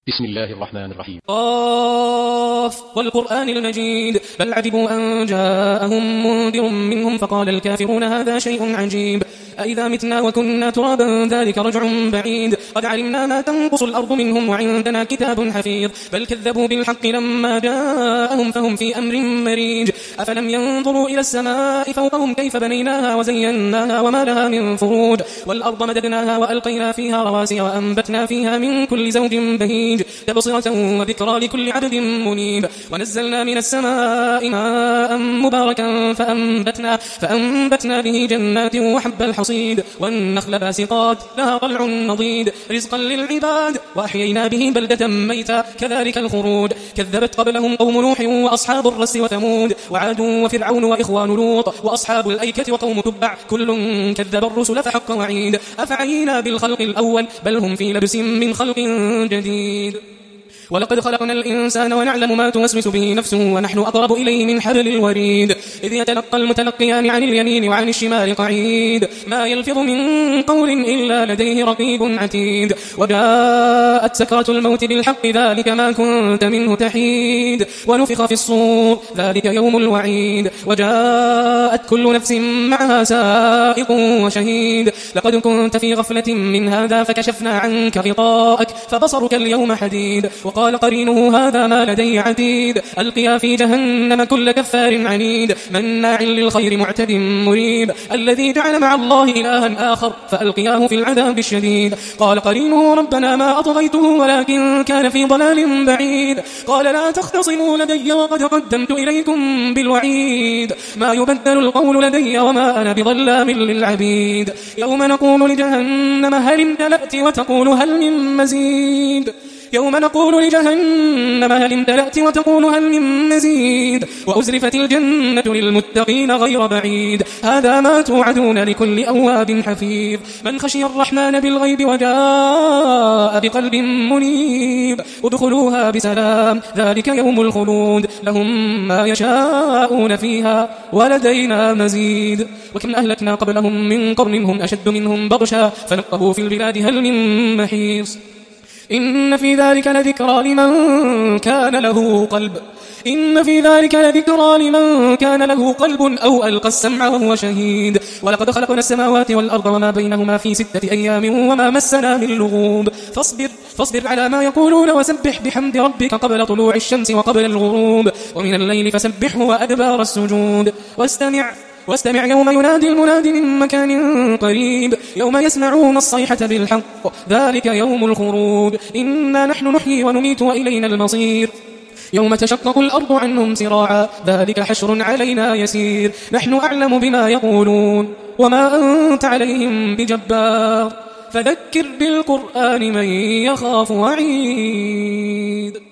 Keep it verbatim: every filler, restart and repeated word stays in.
بسم الله الرحمن الرحيم. قاف والقرآن المجيد بل عجبوا أن جاءهم منذر منهم فقال الكافرون هذا شيء عجيب أئذا متنا وكنا ترابا ذلك رجع بعيد قد علمنا ما تنقص الأرض منهم وعندنا كتاب حفيظ بل كذبوا بالحق لما جاءهم فهم في أمر مريج أفلم ينظروا إلى السماء فوقهم كيف بنيناها وزيناها وما لها من فروج والأرض مددناها وألقينا فيها رواسي وأنبتنا فيها من كل زوج بهيج تبصرة وذكرى لكل عبد منيب ونزلنا من السماء ماء مباركا فأنبتنا, فأنبتنا به جنات وحب الحصيد والنخل باسقات لها طلع نضيد رزقا للعباد وأحيينا به بلدة ميتا كذلك الخروج كذبت قبلهم قوم نوح وأصحاب الرس وثمود وعاد وفرعون وإخوان لوط وأصحاب الأيكة وقوم تبع كل كذب الرسل فحق وعيد أفعينا بالخلق الأول بل هم في لبس من خلق جديد ولقد خلقنا الإنسان ونعلم ما توسوس به نفسه ونحن أقرب إليه من حبل الوريد إذ يتلقى المتلقيان عن اليمين وعن الشمال قعيد ما يلفظ من قول إلا لديه رقيب عتيد وجاءت سكرة الموت بالحق ذلك ما كنت منه تحيد ونفخ في الصور ذلك يوم الوعيد وجاءت كل نفس معها سائق وشهيد لقد كنت في غفلة من هذا فكشفنا عنك غطاءك فبصرك اليوم حديد قال قرينه هذا ما لدي عتيد ألقيا في جهنم كل كفار عنيد مناع للخير معتد مريب الذي جعل مع الله إلها آخر فألقياه في العذاب الشديد قال قرينه ربنا ما أطغيته ولكن كان في ضلال بعيد قال لا تختصموا لدي وقد قدمت إليكم بالوعيد ما يبدل القول لدي وما أنا بظلام للعبيد يوم نقول لجهنم هل امتلأت وتقول هل من مزيد يوم نقول لجهنم هل امتلأت وتقول هل من مزيد وأزلفت الجنة للمتقين غير بعيد هذا ما توعدون لكل أواب حفيظ من خشي الرحمن بالغيب وجاء بقلب منيب ادخلوها بسلام ذلك يوم الخلود لهم ما يشاءون فيها ولدينا مزيد وكم أهلكنا قبلهم من قرن هم أشد منهم بطشا فنقبوا في البلاد هل من محيص إن في ذلك لذكرى لمن كان له قلب إن في ذلك لذكرى لمن كان له قلب أو ألقى السمع وهو شهيد ولقد خلقنا السماوات والأرض وما بينهما في ستة أيام وما مسنا من لغوب فاصبر, فاصبر على ما يقولون وسبح بحمد ربك قبل طلوع الشمس وقبل الغروب ومن الليل فسبحه وأدبار السجود واستمع واستمع يوم ينادي المناد من مكان قريب يوم يسمعون الصيحة بالحق ذلك يوم الخروج إنا نحن نحيي ونميت وإلينا المصير يوم تشقق الأرض عنهم سراعا ذلك حشر علينا يسير نحن أعلم بما يقولون وما أنت عليهم بجبار فذكر بالقرآن من يخاف وعيد.